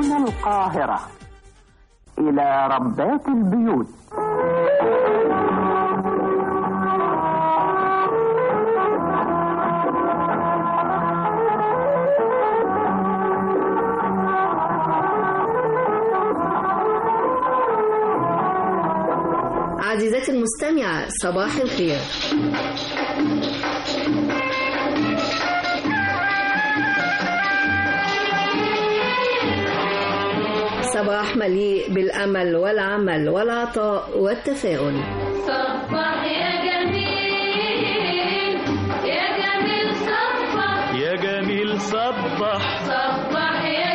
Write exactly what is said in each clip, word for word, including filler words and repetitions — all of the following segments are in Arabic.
من القاهرة إلى ربات البيوت. عزيزتي المستمعة، صباح الخير. صباح مليء بالأمل والعمل والعطاء والتفاؤل. صبح يا جميل يا جميل صبح يا جميل صبح صبح يا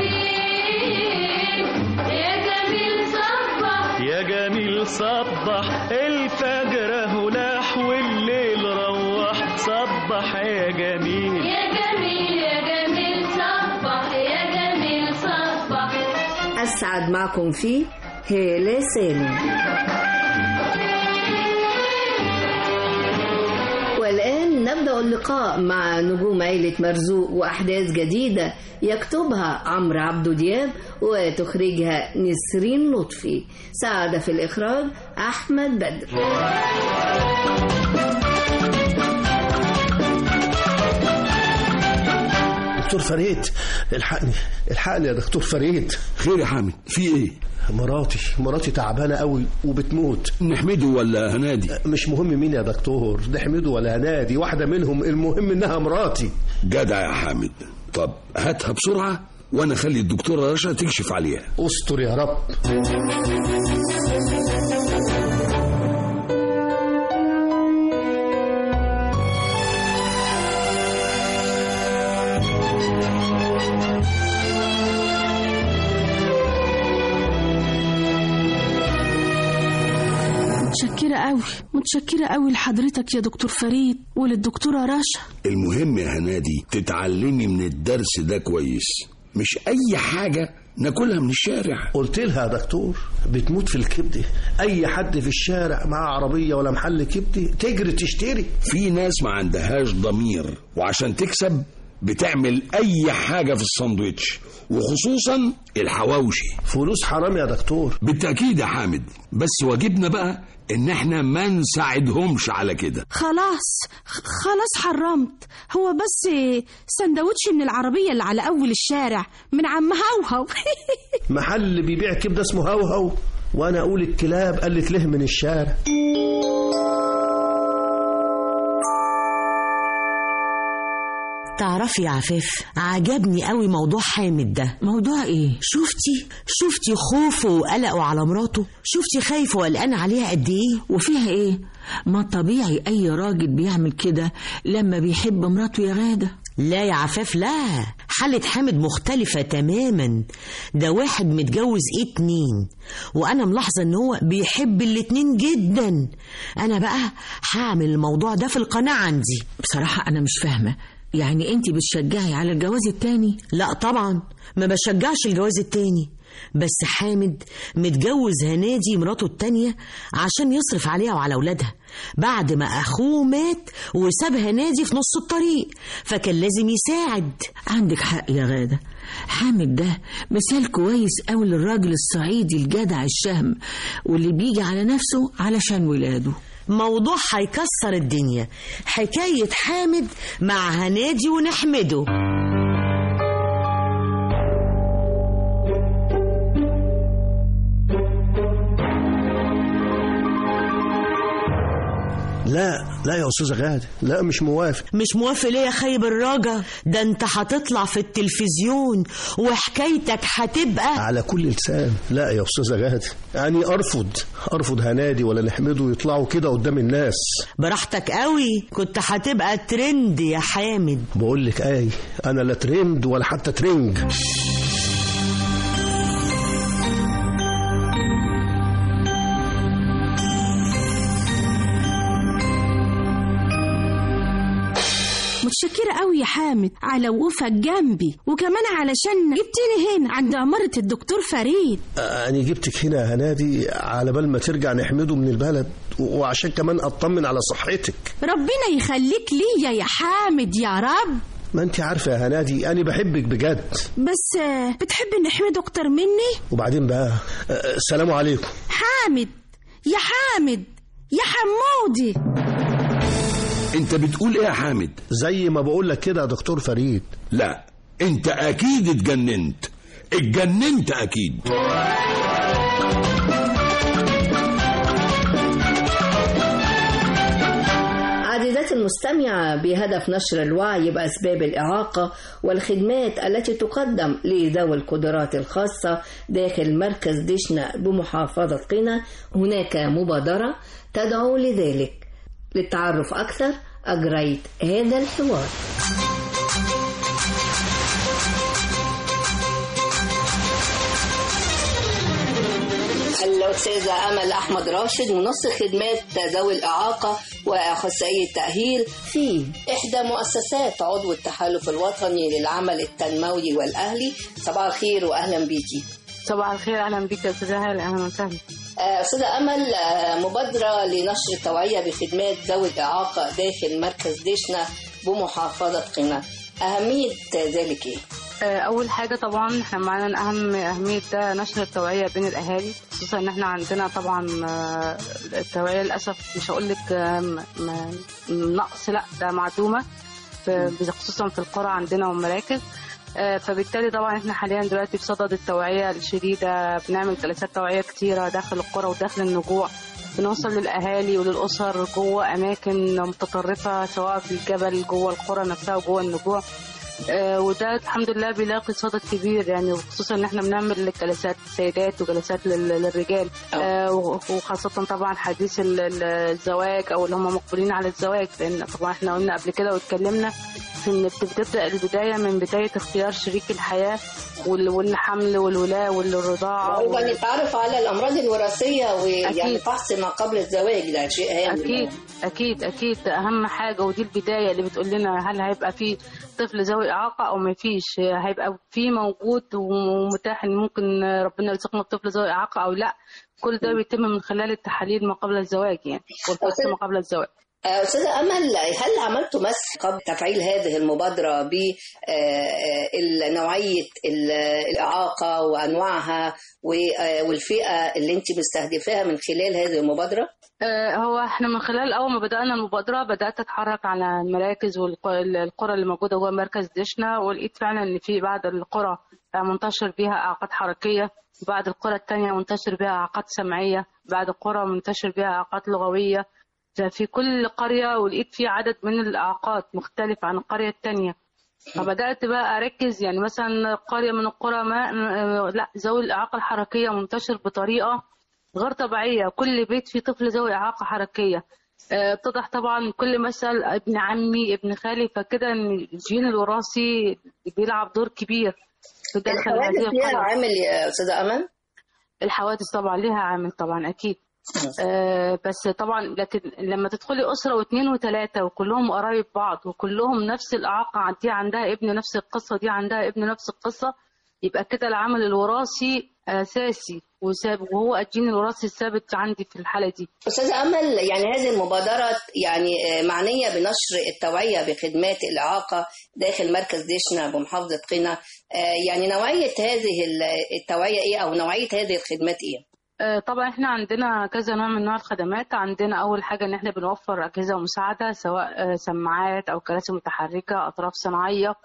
جميل يا جميل صبح يا جميل صبح الفجر هلاح والليل روح صبح يا جميل يا جميل يا جميل صبح يا جميل صبح. أسعد معكم فيه هالة سالم. والآن نبدأ اللقاء مع نجوم عيلة مرزوق وأحداث جديدة يكتبها عمرو عبدو دياب وتخرجها نسرين لطفي. ساعد في الإخراج أحمد بدر. دكتور فريد، الحقني الحقني يا دكتور فريد. خير يا حامد، في ايه؟ مراتي مراتي تعبانه قوي وبتموت. نحمده ولا هنادي؟ مش مهم مين يا دكتور، نحمده ولا هنادي، واحده منهم، المهم انها مراتي. جدع يا حامد. طب هاتها بسرعه وانا اخلي الدكتوره رشا تكشف عليها. استر يا رب. متشكرة قوي متشكرة قوي لحضرتك يا دكتور فريد وللدكتورة رشا. المهم يا هنادي تتعلمي من الدرس ده كويس، مش اي حاجة ناكلها من الشارع. قلت لها يا دكتور بتموت في الكبدة، اي حد في الشارع معاه عربية ولا محل كبدة تجري تشتري. في ناس ما عندهاش ضمير وعشان تكسب بتعمل اي حاجة في الساندويتش، وخصوصا الحواوشي. فلوس حرام يا دكتور. بالتأكيد يا حامد، بس واجبنا بقى ان احنا ما نساعدهمش على كده. خلاص خلاص حرمت، هو بس سندوتش من العربية اللي على اول الشارع من عم هوهو. محل بيبيع كبدة اسمه هوهو، وانا اقول الكلاب قالت له من الشارع. تعرفي يا عفاف، عجبني قوي موضوع حامد ده. موضوع ايه؟ شفتي شفتي خوفه وقلقه على مراته؟ شفتي خايفه وقلقان عليها قد ايه؟ وفيها ايه؟ ما طبيعي اي راجل بيعمل كده لما بيحب مراته يا غادة. لا يا عفاف لا، حالة حامد مختلفة تماما. ده واحد متجوز اتنين، وانا ملاحظة ان هو بيحب الاتنين جدا. انا بقى هعمل الموضوع ده في القناة عندي. بصراحة انا مش فاهمة، يعني انتي بتشجعي على الجواز التاني؟ لا طبعا ما بشجعش الجواز التاني، بس حامد متجوز هنادي مراته التانية عشان يصرف عليها وعلى أولادها بعد ما أخوه مات وساب هنادي في نص الطريق، فكان لازم يساعد. عندك حق يا غادة، حامد ده مثال كويس قوي للراجل الصعيدي الجدع الشهم واللي بيجي على نفسه علشان ولاده. موضوع هيكسر الدنيا، حكاية حامد مع هنادي ونحمده. لا لا يا أستاذة غادة، لا مش موافق. مش موافق ليه يا خيب الرجا؟ ده انت هتطلع في التلفزيون وحكايتك هتبقى على كل لسان. لا يا أستاذة غادة، يعني أرفض أرفض هنادي ولا نحمده يطلعوا كده قدام الناس. براحتك قوي، كنت هتبقى ترند يا حامد. بقول لك ايه، أنا لا ترند ولا حتى ترنج. متشكرة قوي يا حامد على وقوفك جنبي، وكمان علشان جبتني هنا عند عمارة الدكتور فريد. أنا جبتك هنا يا هنادي على بال ما ترجع نحمده من البلد، وعشان كمان أطمن على صحتك. ربنا يخليك ليا يا حامد يا رب. ما انت عارفة يا هنادي أنا بحبك بجد. بس بتحب نحمد أكتر مني؟ وبعدين بقى السلام عليكم. حامد يا حامد يا حمودي. انت بتقول ايه يا حامد؟ زي ما بقول لك كده يا دكتور فريد. لا انت اكيد اتجننت اتجننت اكيد. عزيزاتي المستمعة، بهدف نشر الوعي بأسباب الإعاقة والخدمات التي تقدم لذوي القدرات الخاصة داخل مركز دشنا بمحافظة قنا، هناك مبادرة تدعو لذلك. للتعرف أكثر أجريت هذا الحوار. الأستاذة أمل أحمد راشد، منسق خدمات ذوي الإعاقة وأخصائي التأهيل في إحدى مؤسسات عضو التحالف الوطني للعمل التنموي والأهلي. صباح الخير وأهلا بيكي. صباح الخير، أهلا بيك يا أستاذة هالة. أهلا وسهلا. أستاذة أمل، مبادرة لنشر التوعية بخدمات ذوي الإعاقة داخل مركز دشنا بمحافظة قنا، أهمية ذلك إيه؟ أول حاجة طبعا احنا معانا أهم أهمية ده نشر التوعية بين الأهالي، خصوصا إن احنا عندنا طبعا التوعية للأسف مش هقول لك نقص، لا ده معدومة خصوصا في القرى عندنا والمراكز. فبالتالي طبعا احنا حاليا دلوقتي بصدد التوعية الشديدة، بنعمل جلسات توعية كتيرة داخل القرى وداخل النجوع، بنوصل للأهالي وللأسر جوه أماكن متطرفة سواء في الجبل جوه القرى نفسها وجوه النجوع. آه وده الحمد لله بيلاقي صدى كبير يعني، وخصوصا ان احنا بنعمل جلسات سيدات وجلسات للرجال، آه وخاصة طبعا حديث الزواج او اللي هم مقبلين على الزواج، لان طبعا احنا قلنا قبل كده واتكلمنا في ان بتبدأ البداية من بداية اختيار شريك الحياة والحمل والولاء والرضاعة والتعرف على الأمراض الوراثية ويعني فحص ما قبل الزواج، ده شيء هام. أكيد أكيد أكيد أهم حاجة، ودي البداية اللي بتقول لنا هل هيبقى في طفل ذوي إعاقة أو ما فيش، هيبقى في موجود ومتاح إن ممكن ربنا يرزقنا بطفل ذوي إعاقة أو لا. كل ده بيتم من خلال التحاليل ما قبل الزواج يعني، والفحص ما قبل الزواج. أستاذة أمل، هل عملتوا مسح قبل تفعيل هذه المبادرة بنوعية الإعاقة وأنواعها والفئة اللي أنت مستهدفاها من خلال هذه المبادرة؟ هو احنا من خلال أول ما بدأنا المبادرة بدأت أتحرك على المراكز والقرى اللي موجودة جوه مركز دشنا، ولقيت فعلا إن في بعض القرى منتشر بيها إعاقات حركية، بعض القرى التانية منتشر بيها إعاقات سمعية، بعض القرى منتشر بيها إعاقات لغوية. في كل قرية ولقيت في عدد من الإعاقات مختلف عن القرية التانية، فبدأت بقى أركز يعني مثلا قرية من القرى ما لا ذوي الإعاقة الحركية منتشر بطريقة غير طبيعية، كل بيت فيه طفل ذوي إعاقة حركية. اتضح طبعا كل مثل ابن عمي ابن خالي، فكده ان الجين الوراثي بيلعب دور كبير في داخل هذه القرية. الحوادث ليها عامل يا أستاذة أمل؟ الحوادث طبعا ليها عامل طبعا أكيد. آه بس طبعا لكن لما تدخلي أسرة واثنين وثلاثة وكلهم قرايب بعض وكلهم نفس الإعاقة، دي عندها ابن نفس القصة، دي عندها ابن نفس القصة، يبقى كده العامل الوراثي أساسي وهو الجين الوراثي الثابت عندي في الحالة دي. أستاذة أمل، يعني هذه المبادرة يعني معنية بنشر التوعية بخدمات الإعاقة داخل مركز دشنا بمحافظة قنا، يعني نوعية هذه التوعية إيه أو نوعية هذه الخدمات إيه؟ طبعا احنا عندنا كذا نوع من نوع الخدمات. عندنا اول حاجه ان احنا بنوفر اجهزه مساعده سواء سماعات او كراسي متحركه، اطراف صناعيه.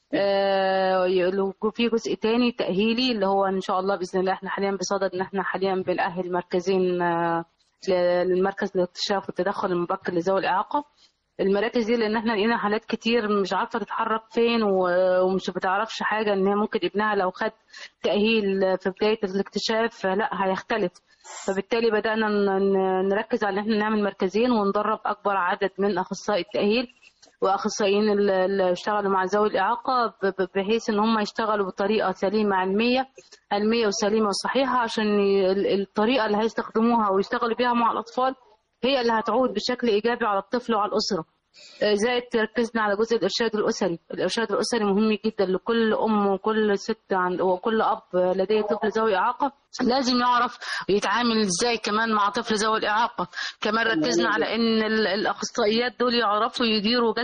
في جزء تاني تاهيلي اللي هو ان شاء الله باذن الله احنا حاليا بصدد ان احنا حاليا بنأهل مركزين للمركز للاكتشاف والتدخل المبكر لذوي الاعاقه. المراكز دي لان احنا لقينا حالات كتير مش عارفه تتحرك فين ومش بتعرفش حاجه، ان هي ممكن ابنها لو خد تاهيل في بدايه الاكتشاف لا هيختلف. فبالتالي بدانا نركز على ان احنا نعمل مركزين وندرب اكبر عدد من اخصائي التاهيل واخصائيين اللي اشتغلوا مع ذوي الاعاقه، بحيث ان هم يشتغلوا بطريقه سليمه علميه علميه وسليمه وصحيحه، عشان الطريقه اللي هيستخدموها ويشتغلوا بيها مع الاطفال هي اللي هتعود بشكل إيجابي على الطفل وعلى الأسرة. زائد تركزنا على جزء الإرشاد الأسري. الإرشاد الأسري مهم جدا لكل أم وكل ست وكل أب لديه طفل ذوي إعاقة، لازم يعرف يتعامل إزاي كمان مع طفل ذوي الإعاقة. كمان ركزنا على إن الأخصائيات دول يعرفوا يديروا جلسة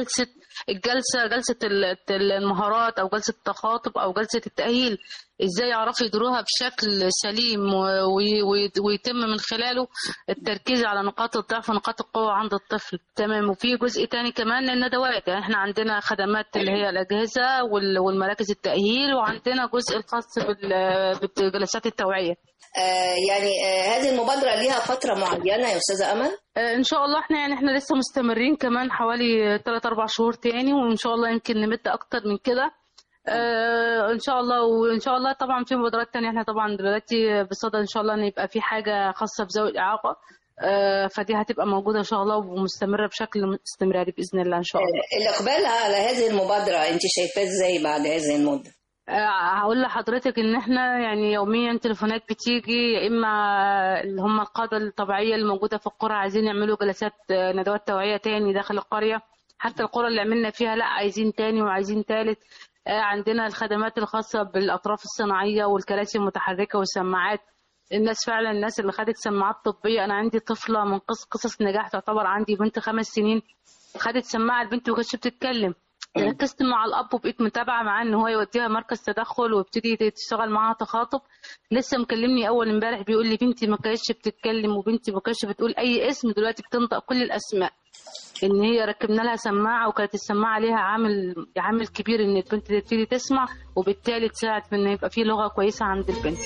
الجلسه جلسه المهارات او جلسه التخاطب او جلسه التاهيل ازاي يعرفوا يديروها بشكل سليم ويتم من خلاله التركيز على نقاط الضعف ونقاط القوه عند الطفل. تمام. وفي جزء تاني كمان الندوات، يعني احنا عندنا خدمات اللي هي الاجهزه والمراكز التاهيل، وعندنا جزء الخاص بالجلسات التوعيه. آه يعني آه هذه المبادرة ليها فترة معينة يا أستاذة أمل؟ آه إن شاء الله احنا يعني احنا لسه مستمرين كمان حوالي ثلاثة أربعة شهور تاني، وإن شاء الله يمكن نمد أكتر من كده آه إن شاء الله. وإن شاء الله طبعا في مبادرات تانية، احنا طبعا دلوقتي بصدد إن شاء الله إن يبقى في حاجة خاصة بذوي الإعاقة، آه فدي هتبقى موجودة إن شاء الله ومستمرة بشكل استمراري بإذن الله إن شاء الله. آه الإقبال على هذه المبادرة أنت شايفاه إزاي بعد هذه المدة؟ هقول لحضرتك ان احنا يعني يوميا تليفونات بتيجي، يا اما اللي هم القاده الطبيعيه اللي موجوده في القرى عايزين يعملوا جلسات ندوات توعيه تاني داخل القريه، حتى القرى اللي عملنا فيها لا عايزين تاني وعايزين تالت. عندنا الخدمات الخاصه بالاطراف الصناعيه والكراسي المتحركه والسماعات. الناس فعلا الناس اللي خدت سماعات طبيه، انا عندي طفله من قصص نجاح تعتبر عندي بنت خمس سنين خدت سماعه، البنت ما كانتش بتتكلم، ركزت مع الاب وبقيت متابعه معاه ان هو يوديها مركز تدخل وابتدي تشتغل معاها تخاطب. لسه مكلمني اول امبارح بيقول لي بنتي ما كانتش بتتكلم وبنتي ما كانتش بتقول اي اسم، دلوقتي بتنطق كل الاسماء، ان هي ركبنا لها سماعه وكانت السماعه ليها عامل عامل كبير ان البنت تبتدي تسمع، وبالتالي تساعد في ان يبقى في لغه كويسه عند البنت.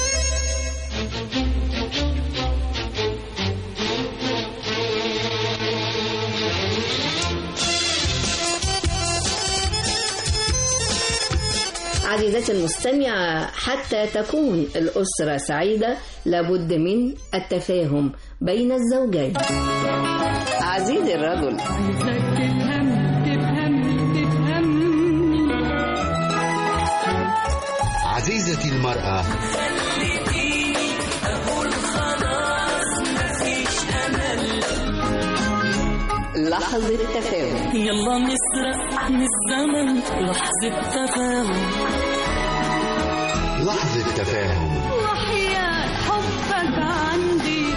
عزيزتي المستمعة، حتى تكون الأسرة سعيدة لابد من التفاهم بين الزوجين. عزيزي الرجل، عزيزتي المرأة، لحظة تفاهم. يلا نسرق من الزمن لحظة تفاهم، لحظة تفاهم. وحياة حبك عندي.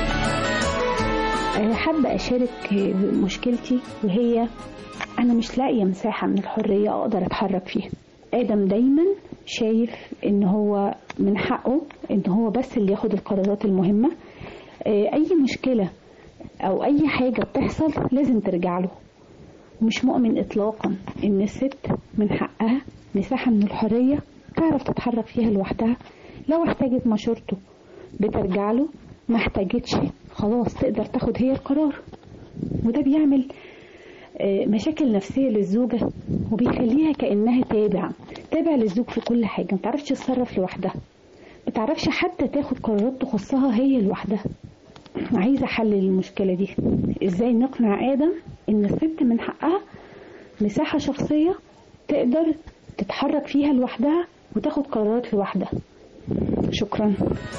حابة أشارك مشكلتي، وهي أنا مش لاقية مساحة من الحرية أقدر أتحرك فيها. آدم دايما شايف إن هو من حقه إن هو بس اللي ياخد القرارات المهمة. أي مشكلة أو أي حاجة بتحصل لازم ترجع له. مش مؤمن إطلاقا إن الست من حقها مساحة من الحرية تعرف تتحرك فيها لوحدها. لو احتاجت مشورته بترجع له، ما احتاجتش خلاص تقدر تاخد هي القرار. وده بيعمل مشاكل نفسية للزوجة، وبيخليها كأنها تابع تابع للزوج في كل حاجة، ما تعرفش تتصرف لوحدها، ما تعرفش حتى تاخد قرارات تخصها هي لوحدها. عايزة حل للمشكلة دي. ازاي نقنع آدم ان الست من حقها مساحة شخصية تقدر تتحرك فيها لوحدها وتاخد قرارات لوحدها. شكرا.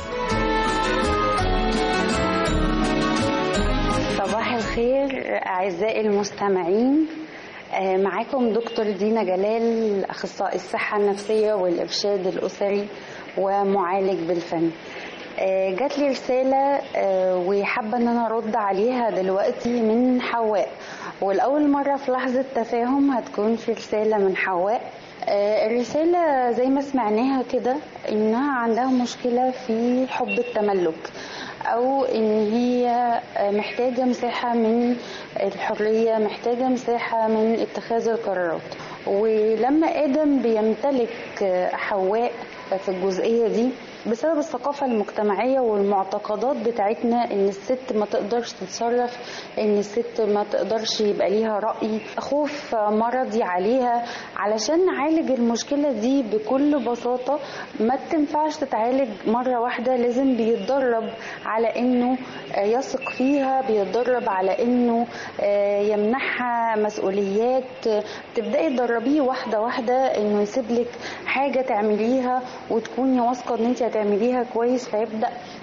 صباح الخير أعزائي المستمعين، معاكم دكتور دينا جلال، أخصائي الصحة النفسية والإرشاد الأسري ومعالج بالفن. جات لي رسالة وحابة ان انا ارد عليها دلوقتي من حواء، والأول مرة في لحظة تفاهم هتكون في رسالة من حواء. الرسالة زي ما سمعناها كده انها عندها مشكلة في حب التملك، او ان هي محتاجة مساحة من الحرية، محتاجة مساحة من اتخاذ القرارات. ولما آدم بيمتلك حواء في الجزئية دي بسبب الثقافة المجتمعية والمعتقدات بتاعتنا ان الست ما تقدرش تتصرف، ان الست ما تقدرش يبقى ليها رأي، خوف مرضي عليها. علشان نعالج المشكلة دي بكل بساطة ما تنفعش تتعالج مرة واحدة، لازم بيتدرب على انه يثق فيها، بيتدرب على انه يمنحها مسؤوليات. تبدأي تدربيه واحدة واحدة انه يسيب لك حاجة تعمليها وتكوني واثقة ان انت هتعمليها كويس، فيبدأ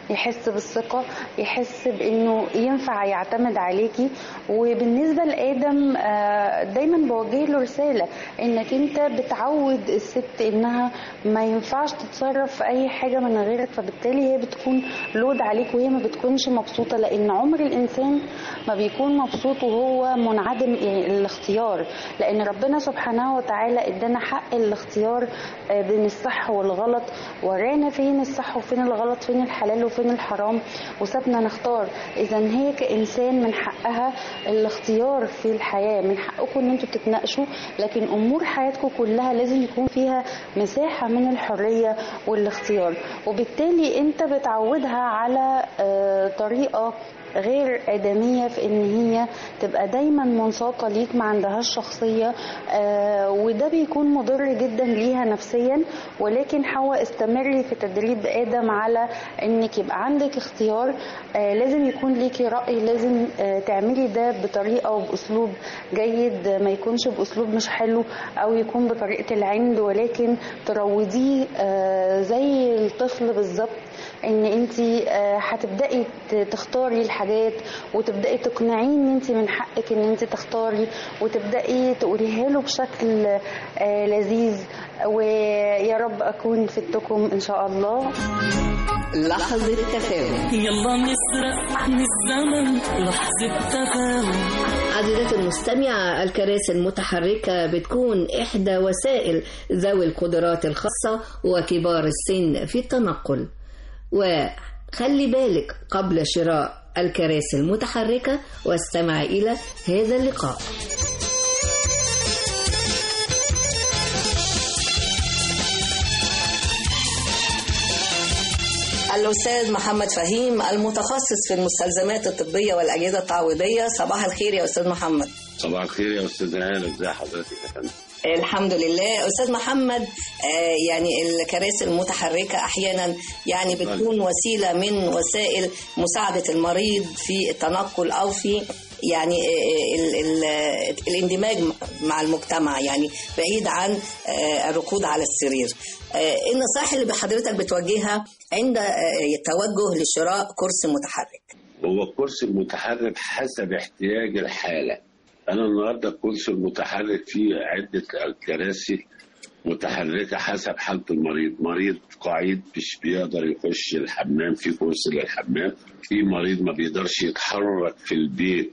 يحس بالثقة، يحس بانه ينفع يعتمد عليكي. وبالنسبة لآدم دايما بوجه له رسالة انك انت بتعود الست انها ما ينفعش تتصرف في اي حاجة من غيرك، فبالتالي هي بتكون لود عليك وهي ما بتكونش مبسوطة، لان عمر الانسان ما بيكون مبسوط وهو منعدم الاختيار، لان ربنا سبحانه وتعالى ادانا حق الاختيار بين الصح والغلط، ورانا فين الصح وفين الغلط، فين الحلال وفين الحرام، وسابنا نختار. اذا هي كإنسان من حقها الاختيار في الحياة، من حقكم ان انتوا تتناقشوا، لكن امور حياتكم كلها لازم يكون فيها مساحة من الحرية والاختيار. وبالتالي انت بتعودها على طريقة غير آدمية في ان هي تبقى دايما منساقة ليك، ما عندهاش شخصية، آه وده بيكون مضر جدا ليها نفسيا. ولكن حواء استمري في تدريب آدم على انك يبقى عندك اختيار، آه لازم يكون ليكي رأي، لازم آه تعملي ده بطريقة وبأسلوب جيد، ما يكونش بأسلوب مش حلو او يكون بطريقة العند، ولكن تروضيه آه زي الطفل بالظبط، ان انت هتبداي تختاري الحاجات وتبداي تقنعيه ان انت من حقك ان انت تختاري، وتبداي تقوليها له بشكل لذيذ. ويا رب اكون فدتكم ان شاء الله. لحظة تفاهم. يلا نسرق من الزمن لحظة تفاهم. عزيزتي المستمعة، الكراسي المتحركة بتكون إحدى وسائل ذوي القدرات الخاصة وكبار السن في التنقل، وخلي بالك قبل شراء الكراسي المتحركة واستمع إلى هذا اللقاء. الأستاذ محمد فهيم المتخصص في المستلزمات الطبية والأجهزة التعويضية. صباح الخير يا أستاذ محمد. صباح الخير يا أستاذ هاني، ازي حضرتك يا فندم؟ الحمد لله. أستاذ محمد، آه يعني الكراسي المتحركة أحيانا يعني بتكون وسيلة من وسائل مساعدة المريض في التنقل أو في يعني ال ال الاندماج مع المجتمع، يعني بعيد عن آه الركود على السرير. آه النصائح اللي بحضرتك بتوجهها عند آه التوجه لشراء كرسي متحرك؟ هو الكرسي المتحرك حسب احتياج الحالة. أنا النهاردة الكرسي المتحرك فيه عدة كراسي متحركة حسب حالة المريض. مريض قاعد مش بيقدر يخش الحمام، في كرسي للحمام. في مريض ما بيقدرش يتحرك في البيت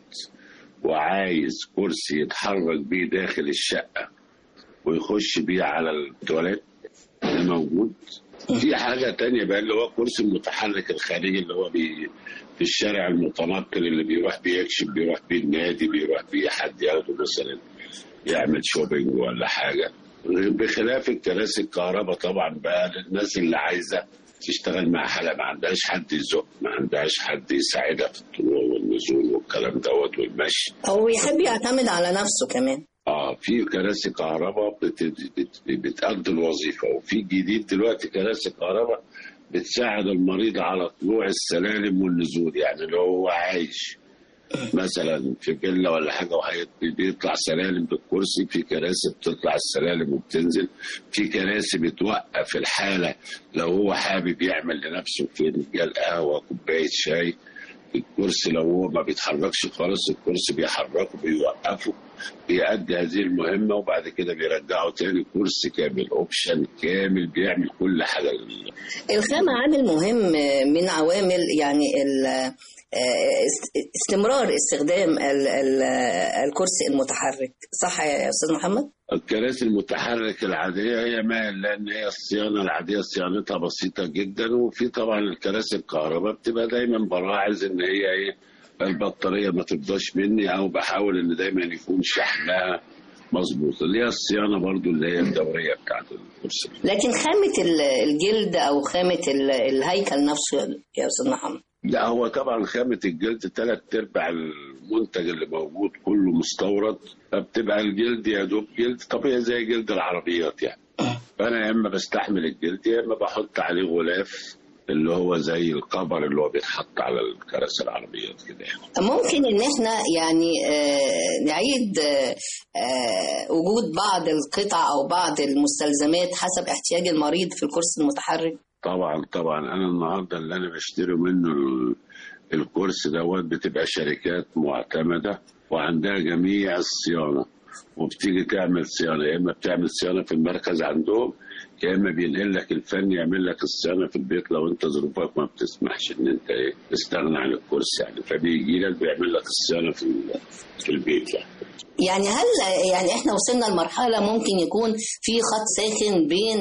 وعايز كرسي يتحرك بيه داخل الشقة ويخش بيه على التواليت، ده موجود. في حاجة تانية بقى اللي هو الكرسي المتحرك الخارجي اللي هو بي في الشارع المتنقل، اللي بيروح بيكشف، بيروح بيه النادي، بيروح بيه حد ياخده مثلا يعمل شوبينج ولا حاجة. بخلاف الكراسي الكهرباء طبعا بقى للناس اللي عايزة تشتغل مع حالة ما عندهاش حد يزق، ما عندهاش حد يساعدها في الطلوع والنزول والكلام دوت والمشي، هو يحب يعتمد على نفسه كمان. اه في كراسي كهرباء بت... بت... بتأدي الوظيفة، وفي جديد دلوقتي كراسي كهرباء بتساعد المريض على طلوع السلالم والنزول. يعني لو هو عايش مثلا في فيلا ولا حاجة وبيطلع سلالم بالكرسي، في كراسي بتطلع السلالم وبتنزل، في كراسي بتوقف الحالة لو هو حابب يعمل لنفسه فنجان قهوة كوباية شاي. الكرسي لو هو ما بيتحركش خالص الكرسي بيحركه بيوقفه، بيأدي هذه المهمة وبعد كده بيرجعه تاني كرسي كامل، اوبشن كامل، بيعمل كل حاجة. الخامة عامل مهم من عوامل يعني استمرار استخدام الكرسي المتحرك، صح يا أستاذ محمد؟ الكراسي المتحرك العادية هي ما لأن هي الصيانة العادية صيانتها بسيطة جدا، وفي طبعا الكراسي الكهرباء بتبقى دايما براعز ان هي ايه البطارية ما تفضاش مني، او بحاول ان دايما يكون شحنها مظبوط، اللي هي الصيانة برضو اللي هي الدورية بتاعت الكرسي. لكن خامة الجلد او خامة الهيكل نفسه يا أستاذ محمد؟ لا هو طبعا خامة الجلد ثلاث ارباع المنتج اللي موجود كله مستورد، فبتبقى الجلد يا دوب جلد طبيعي زي جلد العربيات يعني. فانا يا اما بستحمل الجلد يا اما بحط عليه غلاف اللي هو زي الكفر اللي هو بيتحط على الكراسي العربيات كده. ممكن ان احنا يعني آه نعيد آه آه وجود بعض القطع او بعض المستلزمات حسب احتياج المريض في الكرسي المتحرك؟ طبعا طبعا انا النهارده اللي انا بشتري منه الكرسي دوت بتبقى شركات معتمده وعندها جميع الصيانه، وبتيجي تعمل صيانه، يا اما بتعمل صيانه في المركز عندهم، يا اما بينقل لك الفني يعمل لك الصيانه في البيت لو انت ظروفك ما بتسمحش ان انت ايه تستغنى عن الكرسي يعني، فبيجي لك بيعمل لك الصيانه في في البيت يعني. يعني هل يعني احنا وصلنا لمرحله ممكن يكون في خط ساخن بين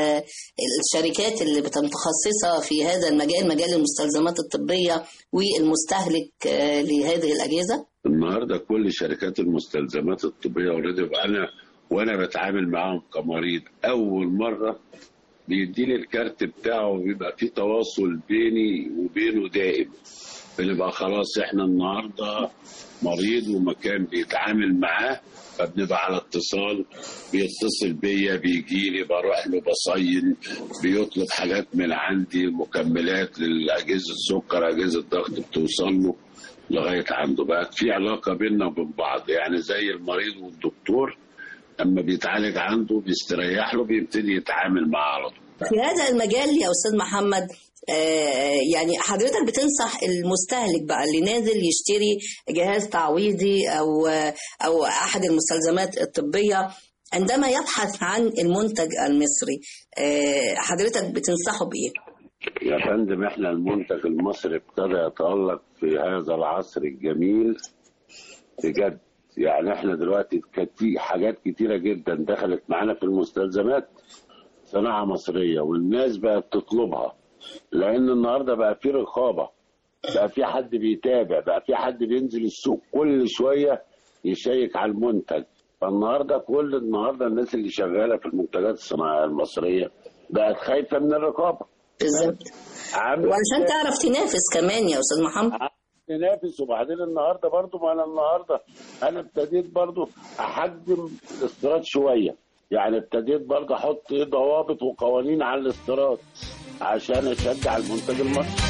الشركات اللي متخصصه في هذا المجال، مجال المستلزمات الطبيه، والمستهلك لهذه الاجهزه؟ النهارده كل شركات المستلزمات الطبيه اوريدي، انا وانا بتعامل معاهم كمريض اول مره بيديني الكارت بتاعه وبيبقى في تواصل بيني وبينه دائم، بنبقى خلاص احنا النهارده مريض ومكان بيتعامل معاه فبنبقى على اتصال، بيتصل بيا بيجي لي بروح له بصين، بيطلب حاجات من عندي، مكملات للاجهزه السكر اجهزه ضغط بتوصل له لغايه عنده، بقت في علاقه بيننا وبين بعض يعني زي المريض والدكتور اما بيتعالج عنده بيستريح له بيبتدي يتعامل معاه على طول. في هذا المجال يا استاذ محمد آه يعني حضرتك بتنصح المستهلك بقى اللي نازل يشتري جهاز تعويضي او او احد المستلزمات الطبيه عندما يبحث عن المنتج المصري، آه حضرتك بتنصحه بايه؟ يا فندم احنا المنتج المصري ابتدى يتألق في هذا العصر الجميل بجد، يعني احنا دلوقتي في حاجات كتيرة جدا دخلت معانا في المستلزمات صناعة مصرية والناس بقت تطلبها، لان النهاردة بقى في رقابة، بقى في حد بيتابع، بقى في حد بينزل السوق كل شوية يشيك على المنتج، فالنهاردة كل النهاردة الناس اللي شغالة في المنتجات الصناعية المصرية بقت خايفة من الرقابة بالظبط، وعشان تعرف تنافس كمان يا استاذ محمد. تنافس، وبعدين النهارده برضو ما انا النهارده انا ابتديت برضو احجم الاستيراد شويه، يعني ابتديت برضو احط ضوابط وقوانين على الاستيراد عشان اشجع المنتج المصري.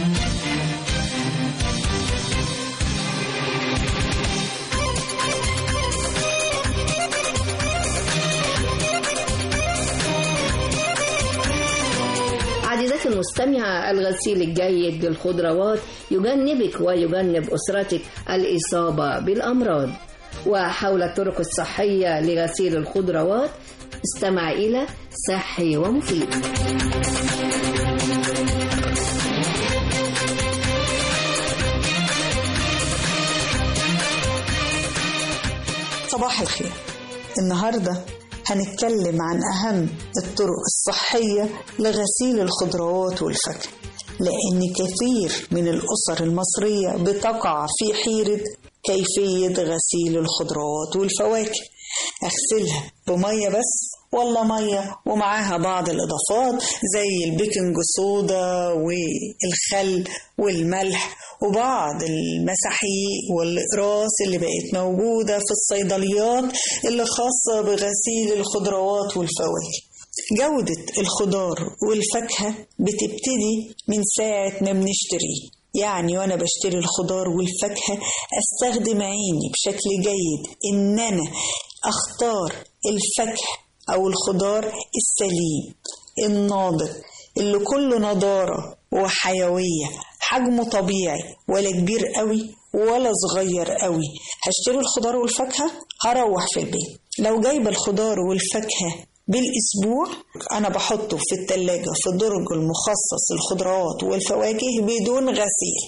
عزيزتي المستمعة، الغسيل الجيد للخضروات يجنبك ويجنب أسرتك الإصابة بالأمراض. وحول الطرق الصحية لغسيل الخضروات استمع إلى صحي ومفيد. صباح الخير. النهاردة هنتكلم عن أهم الطرق الصحية لغسيل الخضروات والفاكهة، لأن كثير من الأسر المصرية بتقع في حيرة كيفية غسيل الخضروات والفواكه. أغسلها بمية بس ولا مية ومعاها بعض الإضافات زي البيكنج صودا والخل والملح وبعض المساحيق والإقراص اللي بقت موجودة في الصيدليات اللي خاصة بغسيل الخضروات والفواكه. جودة الخضار والفاكهة بتبتدي من ساعة ما بنشتريه، يعني وأنا بشتري الخضار والفاكهة أستخدم عيني بشكل جيد إن أنا أختار الفاكهة أو الخضار السليم الناضج اللي كله نضارة وحيوية، حجمه طبيعي ولا كبير قوي ولا صغير قوي. هشتري الخضار والفاكهة هروح في البيت، لو جايب الخضار والفاكهة بالأسبوع أنا بحطه في التلاجة في الدرج المخصص للخضروات والفواكه بدون غسيل.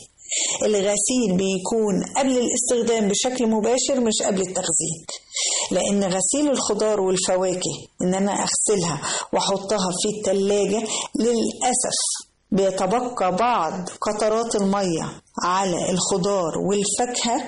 الغسيل بيكون قبل الاستخدام بشكل مباشر مش قبل التخزين، لأن غسيل الخضار والفواكه إن أنا أغسلها وأحطها في التلاجة للأسف بيتبقى بعض قطرات المية على الخضار والفاكهة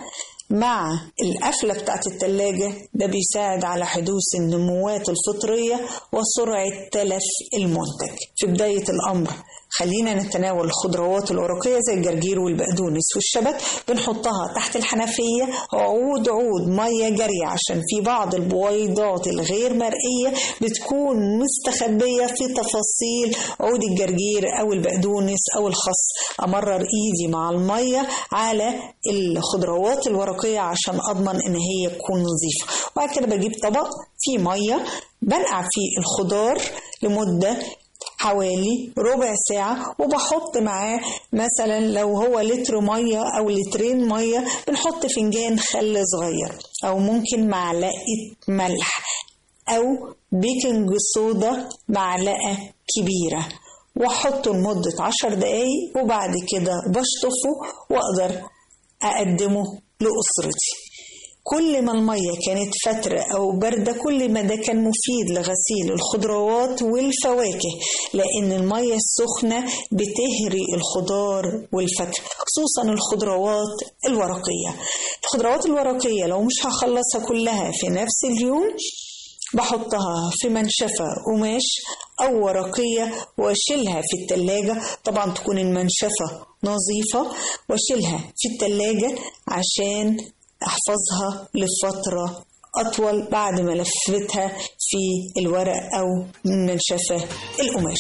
مع القفلة بتاعت التلاجة، ده بيساعد على حدوث النموات الفطرية وسرعة تلف المنتج. في بداية الأمر خلينا نتناول الخضروات الورقية زي الجرجير والبقدونس والشبت، بنحطها تحت الحنفية عود عود مية جارية عشان في بعض البويضات الغير مرئية بتكون مستخبية في تفاصيل عود الجرجير أو البقدونس أو الخس. أمرر إيدي مع المية على الخضروات الورقية عشان أضمن إن هي تكون نظيفة، وبعد كده بجيب طبق فيه مية بنقع فيه الخضار لمدة حوالي ربع ساعة، وبحط معاه مثلا لو هو لتر مية أو لترين مية بنحط فنجان خل صغير، أو ممكن معلقة ملح أو بيكنج صودا معلقة كبيرة، وأحطه لمدة عشر دقايق، وبعد كده بشطفه وأقدر أقدمه لأسرتي. كل ما المية كانت فترة أو باردة كل ما ده كان مفيد لغسيل الخضروات والفواكه، لأن المية السخنة بتهري الخضار والفاكهة، خصوصا الخضروات الورقية. الخضروات الورقية لو مش هخلصها كلها في نفس اليوم بحطها في منشفة قماش أو ورقية وأشيلها في التلاجة، طبعا تكون المنشفة نظيفة، وأشيلها في التلاجة عشان أحفظها لفترة أطول بعد ما لفتها في الورق أو منشفة القماش.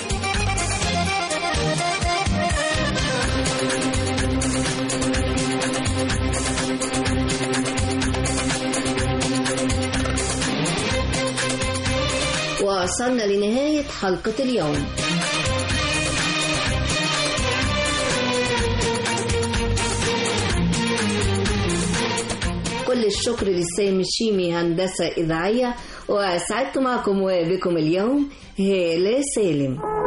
وصلنا لنهاية حلقة اليوم. كل الشكر للسامي الشيمي هندسة إذاعية، وأسعدت معكم وبكم اليوم هالة سالم.